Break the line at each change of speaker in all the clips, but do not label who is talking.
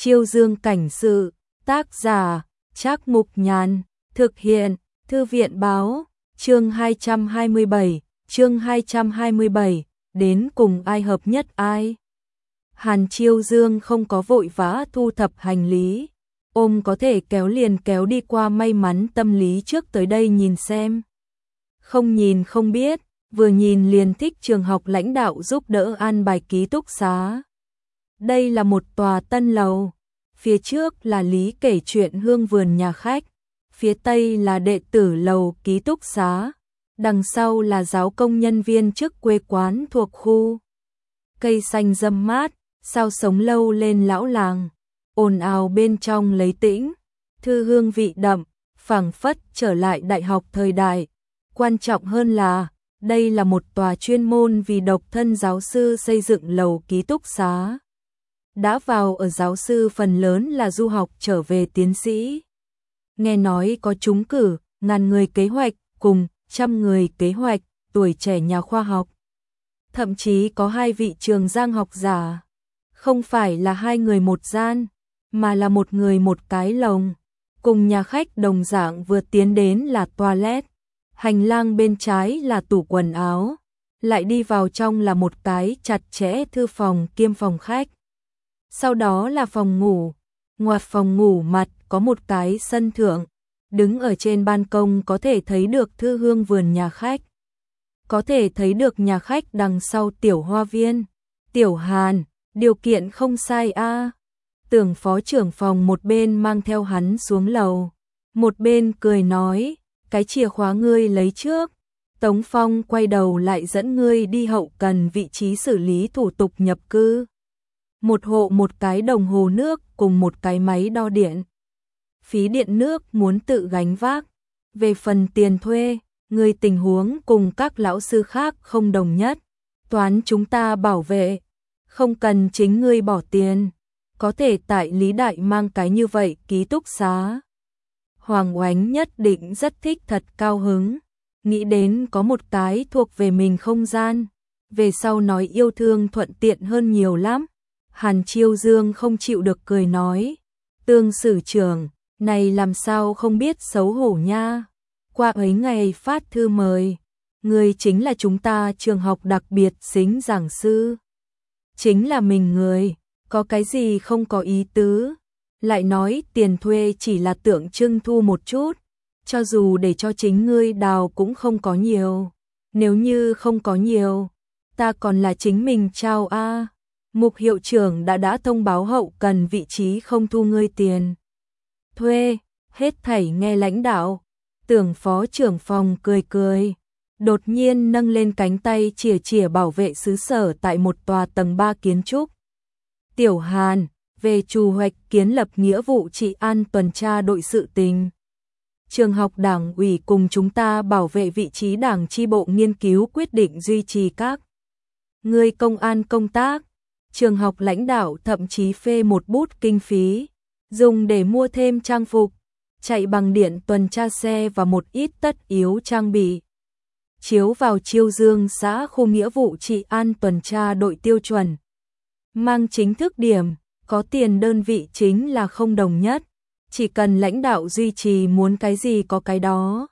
Chiêu Dương cảnh sự, tác giả, Trác Mục Nhàn, thực hiện, Thư viện báo, chương 227, đến cùng ai hợp nhất ai. Hàn Chiêu Dương không có vội vã thu thập hành lý, ôm có thể kéo liền kéo đi qua may mắn tâm lý trước tới đây nhìn xem. Không nhìn không biết, vừa nhìn liền thích trường học lãnh đạo giúp đỡ an bài ký túc xá. Đây là một tòa tân lầu, phía trước là Lý kể chuyện hương vườn nhà khách, phía tây là đệ tử lầu ký túc xá, đằng sau là giáo công nhân viên chức quê quán thuộc khu. Cây xanh râm mát, sao sống lâu lên lão làng, ồn ào bên trong lấy tĩnh, thư hương vị đậm, phảng phất trở lại đại học thời đại. Quan trọng hơn là, đây là một tòa chuyên môn vì độc thân giáo sư xây dựng lầu ký túc xá. Đã vào ở giáo sư phần lớn là du học trở về tiến sĩ. Nghe nói có trúng cử, 1000 người kế hoạch, cùng 100 người kế hoạch, tuổi trẻ nhà khoa học. Thậm chí có 2 vị trường giang học giả. Không phải là 2 người một gian, mà là 1 người một cái lồng. Cùng nhà khách đồng dạng vừa tiến đến là toilet. Hành lang bên trái là tủ quần áo. Lại đi vào trong là một cái chặt chẽ thư phòng kiêm phòng khách. Sau đó là phòng ngủ. Ngoặt phòng ngủ mặt có một cái sân thượng. Đứng ở trên ban công có thể thấy được thư hương vườn nhà khách. Có thể thấy được nhà khách đằng sau tiểu hoa viên. Tiểu Hàn, điều kiện không sai a. Tưởng phó trưởng phòng một bên mang theo hắn xuống lầu. Một bên cười nói, cái chìa khóa ngươi lấy trước. Tống Phong quay đầu lại dẫn ngươi đi hậu cần vị trí xử lý thủ tục nhập cư. Một hộ một cái đồng hồ nước cùng một cái máy đo điện. Phí điện nước muốn tự gánh vác. Về phần tiền thuê, người tình huống cùng các lão sư khác không đồng nhất. Toán chúng ta bảo vệ. Không cần chính ngươi bỏ tiền. Có thể tại Lý Đại mang cái như vậy ký túc xá. Hoàng Oánh nhất định rất thích thật cao hứng. Nghĩ đến có một cái thuộc về mình không gian. Về sau nói yêu thương thuận tiện hơn nhiều lắm. Hàn Chiêu Dương không chịu được cười nói. Tương sử trưởng, này làm sao không biết xấu hổ nha. Qua ấy ngày phát thư mời. Người chính là chúng ta trường học đặc biệt xính giảng sư. Chính là mình người, có cái gì không có ý tứ. Lại nói tiền thuê chỉ là tượng trưng thu một chút. Cho dù để cho chính ngươi đào cũng không có nhiều. Nếu như không có nhiều, ta còn là chính mình trao a. Mục hiệu trưởng đã thông báo hậu cần vị trí không thu ngươi tiền thuê, hết thảy nghe lãnh đạo. Tưởng phó trưởng phòng cười cười, đột nhiên nâng lên cánh tay chìa bảo vệ xứ sở tại một tòa tầng 3 kiến trúc. Tiểu Hàn, về chủ hoạch kiến lập nghĩa vụ trị an tuần tra đội sự tình. Trường học đảng ủy cùng chúng ta bảo vệ vị trí đảng chi bộ nghiên cứu quyết định duy trì các người công an công tác. Trường học lãnh đạo thậm chí phê một bút kinh phí, dùng để mua thêm trang phục, chạy bằng điện tuần tra xe và một ít tất yếu trang bị. Chiếu vào Chiêu Dương xã khu nghĩa vụ trị an tuần tra đội tiêu chuẩn. Mang chính thức điểm, có tiền đơn vị chính là không đồng nhất. Chỉ cần lãnh đạo duy trì muốn cái gì có cái đó.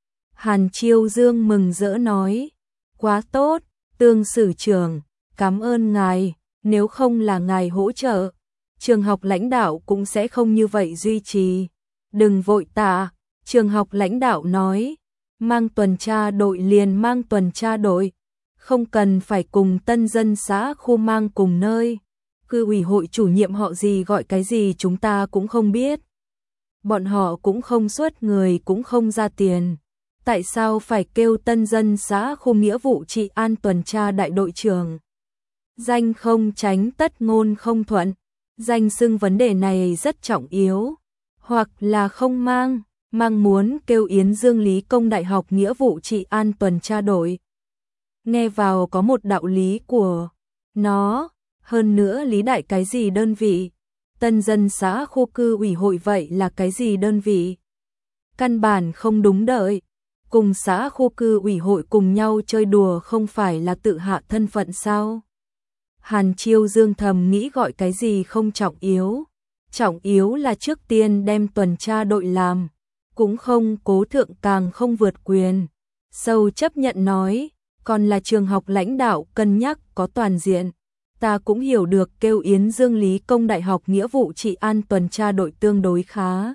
Hàn Chiêu Dương mừng rỡ nói, quá tốt, Tương sử trưởng, cảm ơn ngài. Nếu không là ngài hỗ trợ, trường học lãnh đạo cũng sẽ không như vậy duy trì. Đừng vội tạ, trường học lãnh đạo nói, mang tuần tra đội liền mang tuần tra đội, không cần phải cùng tân dân xã khu mang cùng nơi. Cư ủy hội chủ nhiệm họ gì gọi cái gì chúng ta cũng không biết. Bọn họ cũng không xuất người cũng không ra tiền. Tại sao phải kêu tân dân xã khu nghĩa vụ trị an tuần tra đại đội trưởng? Danh không tránh tất ngôn không thuận, danh xưng vấn đề này rất trọng yếu, hoặc là không mang muốn kêu Yến Dương Lý Công Đại học nghĩa vụ trị an tuần tra đội. Nghe vào có một đạo lý của nó, hơn nữa Lý Đại cái gì đơn vị, tân dân xã khu cư ủy hội vậy là cái gì đơn vị. Căn bản không đúng đợi, cùng xã khu cư ủy hội cùng nhau chơi đùa không phải là tự hạ thân phận sao? Hàn Chiêu Dương thầm nghĩ gọi cái gì không trọng yếu, Trọng yếu là trước tiên đem tuần tra đội làm, cũng không cố thượng càng không vượt quyền. Sâu chấp nhận nói, còn là trường học lãnh đạo cân nhắc có toàn diện. Ta cũng hiểu được kêu Yến Dương Lý Công Đại học nghĩa vụ trị an tuần tra đội tương đối khá.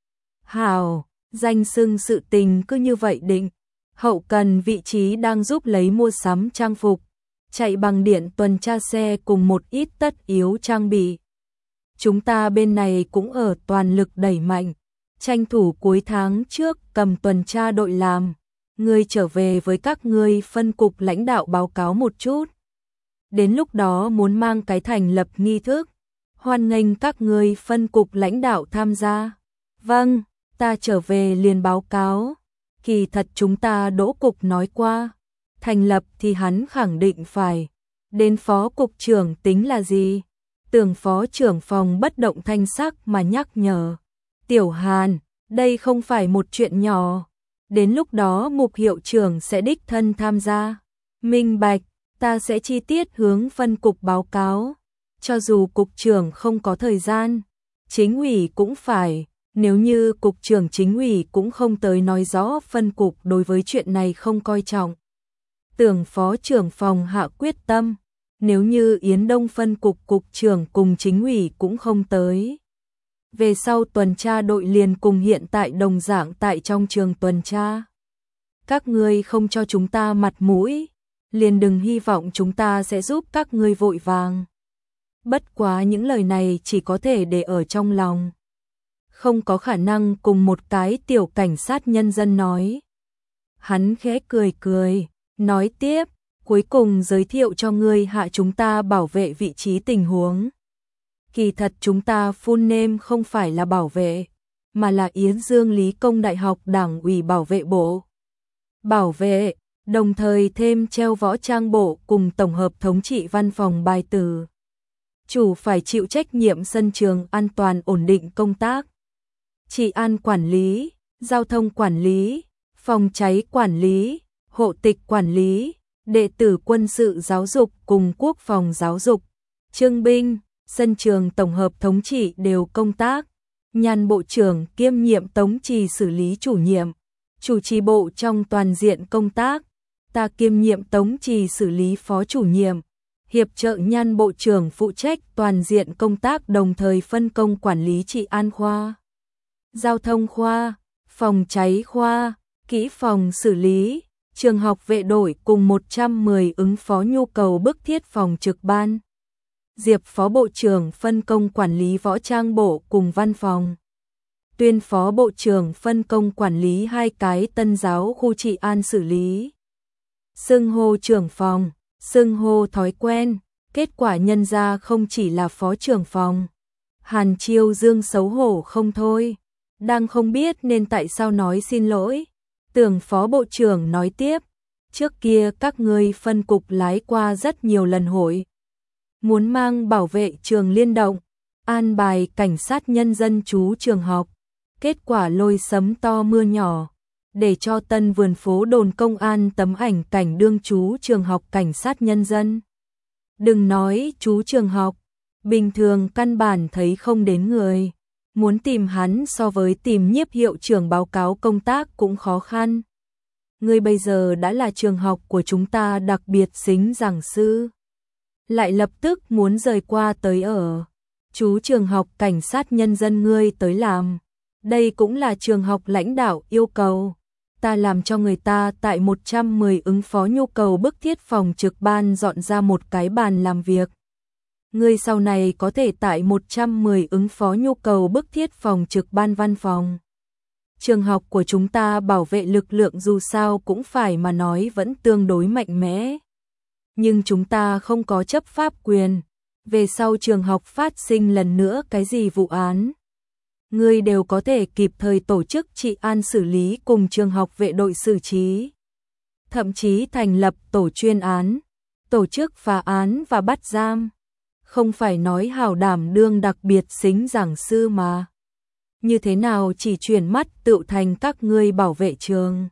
Hào, danh xưng sự tình cứ như vậy định. Hậu cần vị trí đang giúp lấy mua sắm trang phục, chạy bằng điện tuần tra xe cùng một ít tất yếu trang bị. Chúng ta bên này cũng ở toàn lực đẩy mạnh, tranh thủ cuối tháng trước cầm tuần tra đội làm. Ngươi trở về với các ngươi phân cục lãnh đạo báo cáo một chút. Đến lúc đó muốn mang cái thành lập nghi thức, hoan nghênh các ngươi phân cục lãnh đạo tham gia. Vâng, ta trở về liền báo cáo. Kỳ thật chúng ta Đỗ cục nói qua, thành lập thì hắn khẳng định phải. Đến phó cục trưởng tính là gì? Tưởng phó trưởng phòng bất động thanh sắc mà nhắc nhở. Tiểu Hàn, đây không phải một chuyện nhỏ. Đến lúc đó mục hiệu trưởng sẽ đích thân tham gia. Minh bạch, ta sẽ chi tiết hướng phân cục báo cáo. Cho dù cục trưởng không có thời gian, chính ủy cũng phải. Nếu như cục trưởng chính ủy cũng không tới nói rõ phân cục đối với chuyện này không coi trọng. Tưởng phó trưởng phòng hạ quyết tâm. Nếu như Yến Đông phân cục cục trưởng cùng chính ủy cũng không tới. Về sau tuần tra đội liền cùng hiện tại đồng dạng tại trong trường tuần tra. Các ngươi không cho chúng ta mặt mũi, liền đừng hy vọng chúng ta sẽ giúp các ngươi vội vàng. Bất quá những lời này chỉ có thể để ở trong lòng. Không có khả năng cùng một cái tiểu cảnh sát nhân dân nói. Hắn khẽ cười cười, nói tiếp, cuối cùng giới thiệu cho ngươi hạ chúng ta bảo vệ vị trí tình huống. Kỳ thật chúng ta full name không phải là bảo vệ, mà là Yến Dương Lý Công Đại học Đảng ủy bảo vệ bộ. Bảo vệ, đồng thời thêm treo võ trang bộ cùng tổng hợp thống trị văn phòng bài từ. Chủ phải chịu trách nhiệm sân trường an toàn ổn định công tác. Trị an quản lý, giao thông quản lý, phòng cháy quản lý, hộ tịch quản lý, đệ tử quân sự giáo dục cùng quốc phòng giáo dục, trương binh, sân trường tổng hợp thống trị đều công tác. Nhan bộ trưởng kiêm nhiệm tống trì xử lý chủ nhiệm, chủ trì bộ trong toàn diện công tác. Ta kiêm nhiệm tống trì xử lý phó chủ nhiệm, hiệp trợ Nhan bộ trưởng phụ trách toàn diện công tác đồng thời phân công quản lý trị an khoa, giao thông khoa, phòng cháy khoa, kỹ phòng xử lý, trường học vệ đội cùng 110 ứng phó nhu cầu bức thiết phòng trực ban. Diệp phó bộ trưởng phân công quản lý võ trang bộ cùng văn phòng. Tuyên phó bộ trưởng phân công quản lý 2 cái tân giáo khu trị an xử lý. Xưng hô trưởng phòng, xưng hô thói quen, kết quả nhân ra không chỉ là phó trưởng phòng. Hàn Chiêu Dương xấu hổ không thôi, đang không biết nên tại sao nói xin lỗi. Tưởng phó bộ trưởng nói tiếp, trước kia các ngươi phân cục lái qua rất nhiều lần hội. Muốn mang bảo vệ trường liên động, an bài cảnh sát nhân dân trú trường học. Kết quả lôi sấm to mưa nhỏ, để cho tân vườn phố đồn công an tấm ảnh cảnh đương trú trường học cảnh sát nhân dân. Đừng nói trú trường học, bình thường căn bản thấy không đến người. Muốn tìm hắn so với tìm nhiếp hiệu trưởng báo cáo công tác cũng khó khăn. Ngươi bây giờ đã là trường học của chúng ta đặc biệt xính giảng sư. Lại lập tức muốn rời qua tới ở. Chú trường học cảnh sát nhân dân ngươi tới làm. Đây cũng là trường học lãnh đạo yêu cầu. Ta làm cho người ta tại 110 ứng phó nhu cầu bức thiết phòng trực ban dọn ra một cái bàn làm việc. Ngươi sau này có thể tại 110 ứng phó nhu cầu bức thiết phòng trực ban văn phòng. Trường học của chúng ta bảo vệ lực lượng dù sao cũng phải mà nói vẫn tương đối mạnh mẽ. Nhưng chúng ta không có chấp pháp quyền. Về sau trường học phát sinh lần nữa cái gì vụ án, ngươi đều có thể kịp thời tổ chức trị an xử lý cùng trường học vệ đội xử trí. Thậm chí thành lập tổ chuyên án, tổ chức phá án và bắt giam. Không phải nói hảo đảm đương đặc biệt xính giảng sư mà. Như thế nào chỉ chuyển mắt tự thành các ngươi bảo vệ trường.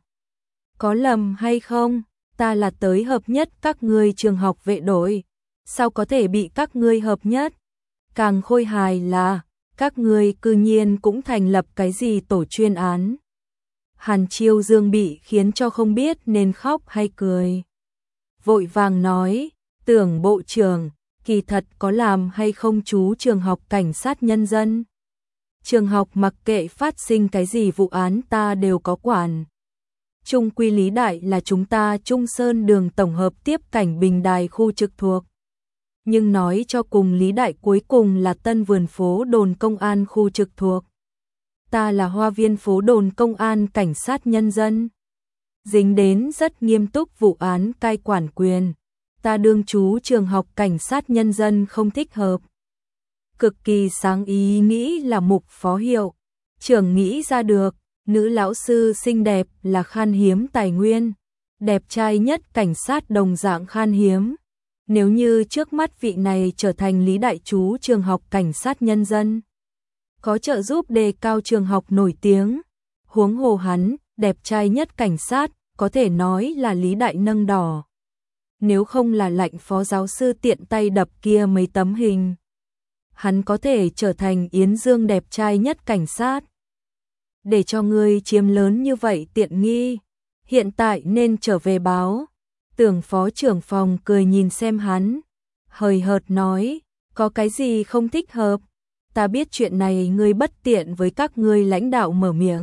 Có lầm hay không? Ta là tới hợp nhất các ngươi trường học vệ đội. Sao có thể bị các ngươi hợp nhất? Càng khôi hài là Các ngươi cư nhiên cũng thành lập cái gì tổ chuyên án. Hàn Chiêu Dương bị khiến cho không biết nên khóc hay cười. Vội vàng nói, Tưởng bộ trưởng, kỳ thật có làm hay không chú trường học cảnh sát nhân dân. Trường học mặc kệ phát sinh cái gì vụ án ta đều có quản. Trung quy Lý Đại là chúng ta Trung Sơn đường tổng hợp tiếp cảnh Bình Đài khu trực thuộc. Nhưng nói cho cùng Lý Đại cuối cùng là Tân Vườn phố đồn công an khu trực thuộc. Ta là Hoa Viên phố đồn công an cảnh sát nhân dân. Dính đến rất nghiêm túc vụ án cai quản quyền. Ta đương chú trường học cảnh sát nhân dân không thích hợp. Cực kỳ sáng ý nghĩ là mục phó hiệu. Trưởng nghĩ ra được, nữ lão sư xinh đẹp là khan hiếm tài nguyên. Đẹp trai nhất cảnh sát đồng dạng khan hiếm. Nếu như trước mắt vị này trở thành Lý Đại chú trường học cảnh sát nhân dân, có trợ giúp đề cao trường học nổi tiếng. Huống hồ hắn, đẹp trai nhất cảnh sát, có thể nói là Lý Đại nâng đỏ. Nếu không là lệnh phó giáo sư tiện tay đập kia mấy tấm hình, hắn có thể trở thành Yến Dương đẹp trai nhất cảnh sát. Để cho ngươi chiếm lớn như vậy tiện nghi, hiện tại nên trở về báo. Tưởng phó trưởng phòng cười nhìn xem hắn, hời hợt nói, có cái gì không thích hợp. Ta biết chuyện này ngươi bất tiện với các ngươi lãnh đạo mở miệng.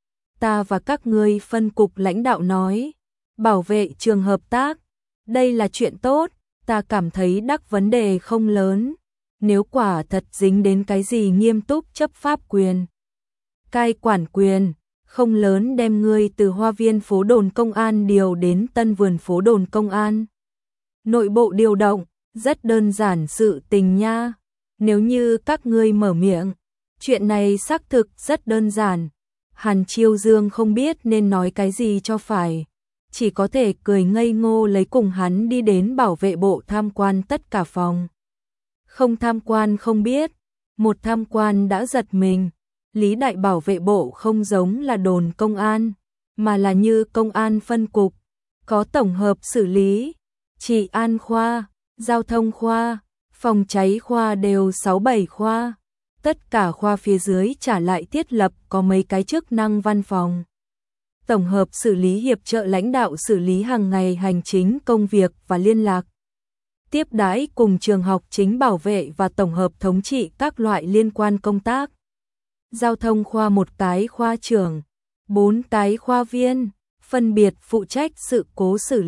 Ta và các ngươi phân cục lãnh đạo nói, bảo vệ trường hợp tác, đây là chuyện tốt, ta cảm thấy đắc vấn đề không lớn. Nếu quả thật dính đến cái gì nghiêm túc chấp pháp quyền, cai quản quyền, không lớn đem ngươi từ Hoa Viên phố đồn công an điều đến Tân Vườn phố đồn công an. Nội bộ điều động, rất đơn giản sự tình nha. Nếu như các ngươi mở miệng, chuyện này xác thực rất đơn giản. Hàn Chiêu Dương không biết nên nói cái gì cho phải, chỉ có thể cười ngây ngô lấy cùng hắn đi đến bảo vệ bộ tham quan tất cả phòng. Không tham quan không biết, một tham quan đã giật mình. Lý Đại bảo vệ bộ không giống là đồn công an, mà là như công an phân cục, có tổng hợp xử lý, trị an khoa, giao thông khoa, phòng cháy khoa đều 6-7 khoa. Tất cả khoa phía dưới trả lại thiết lập có mấy cái chức năng văn phòng. Tổng hợp xử lý hiệp trợ lãnh đạo xử lý hàng ngày hành chính công việc và liên lạc. Tiếp đãi cùng trường học chính bảo vệ và tổng hợp thống trị các loại liên quan công tác. Giao thông khoa một cái khoa trưởng, 4 cái khoa viên, phân biệt phụ trách sự cố xử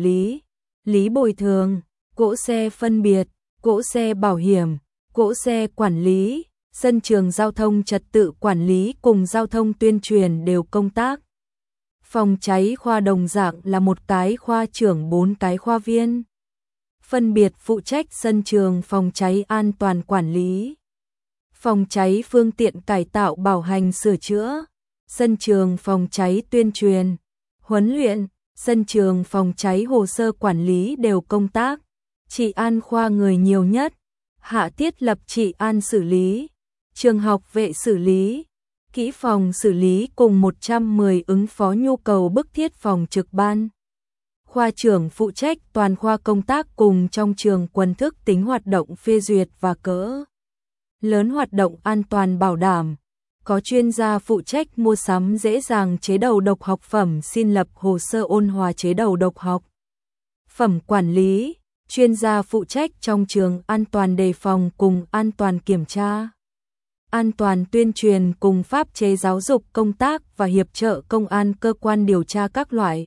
lý bồi thường, cỗ xe phân biệt, cỗ xe bảo hiểm, cỗ xe quản lý, sân trường giao thông trật tự quản lý cùng giao thông tuyên truyền đều công tác. Phòng cháy khoa đồng dạng là một cái khoa trưởng 4 cái khoa viên, phân biệt phụ trách sân trường phòng cháy an toàn quản lý, phòng cháy phương tiện cải tạo bảo hành sửa chữa, sân trường phòng cháy tuyên truyền, huấn luyện, sân trường phòng cháy hồ sơ quản lý đều công tác. Trị an khoa người nhiều nhất, hạ thiết lập trị an xử lý, trường học vệ xử lý, kỹ phòng xử lý cùng 110 ứng phó nhu cầu bức thiết phòng trực ban. Khoa trưởng phụ trách toàn khoa công tác cùng trong trường quần thức tính hoạt động phê duyệt và cỡ lớn hoạt động an toàn bảo đảm. Có chuyên gia phụ trách mua sắm dễ dàng chế đầu độc học phẩm xin lập hồ sơ ôn hòa chế đầu độc học phẩm quản lý. Chuyên gia phụ trách trong trường an toàn đề phòng cùng an toàn kiểm tra, an toàn tuyên truyền cùng pháp chế giáo dục công tác và hiệp trợ công an cơ quan điều tra các loại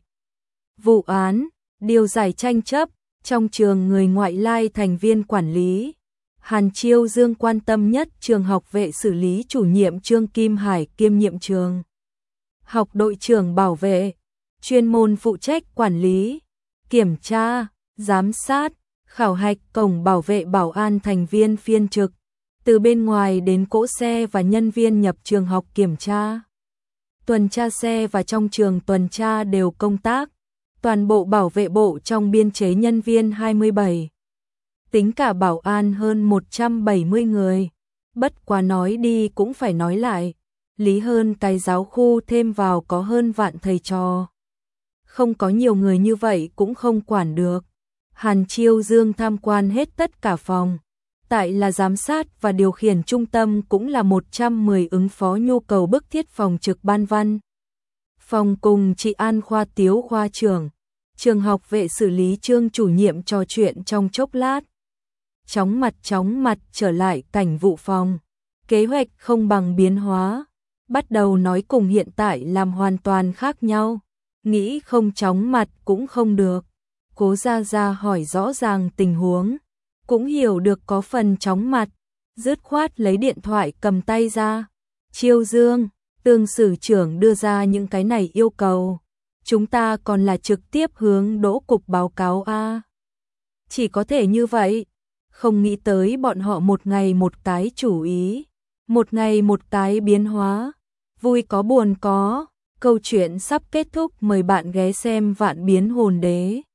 vụ án, điều giải tranh chấp, trong trường người ngoại lai thành viên quản lý. Hàn Chiêu Dương quan tâm nhất trường học vệ xử lý chủ nhiệm Trương Kim Hải kiêm nhiệm trường học đội trưởng bảo vệ, chuyên môn phụ trách quản lý, kiểm tra, giám sát, khảo hạch cổng bảo vệ bảo an thành viên phiên trực, từ bên ngoài đến cỗ xe và nhân viên nhập trường học kiểm tra. Tuần tra xe và trong trường tuần tra đều công tác, toàn bộ bảo vệ bộ trong biên chế nhân viên 27. Tính cả bảo an hơn 170 người. Bất quá nói đi cũng phải nói lại, lý hơn cái giáo khu thêm vào có hơn vạn thầy trò. Không có nhiều người như vậy cũng không quản được. Hàn Chiêu Dương tham quan hết tất cả phòng, tại là giám sát và điều khiển trung tâm cũng là 110 ứng phó nhu cầu bức thiết phòng trực ban văn. Phòng cùng chị An Khoa Tiếu khoa trưởng, trường học vệ xử lý Trương chủ nhiệm trò chuyện trong chốc lát. Chóng mặt trở lại cảnh vụ phòng. Kế hoạch không bằng biến hóa. Bắt đầu nói cùng hiện tại làm hoàn toàn khác nhau. Nghĩ không chóng mặt cũng không được. Cố Gia hỏi rõ ràng tình huống. Cũng hiểu được có phần chóng mặt. Dứt khoát lấy điện thoại cầm tay ra. Chiêu Dương, Tương sử trưởng đưa ra những cái này yêu cầu. Chúng ta còn là trực tiếp hướng đỗ cục báo cáo a. Chỉ có thể như vậy. Không nghĩ tới bọn họ một ngày một cái chủ ý. Một ngày một cái biến hóa. Vui có buồn có. Câu chuyện sắp kết thúc, mời bạn ghé xem Vạn Biến Hồn Đế.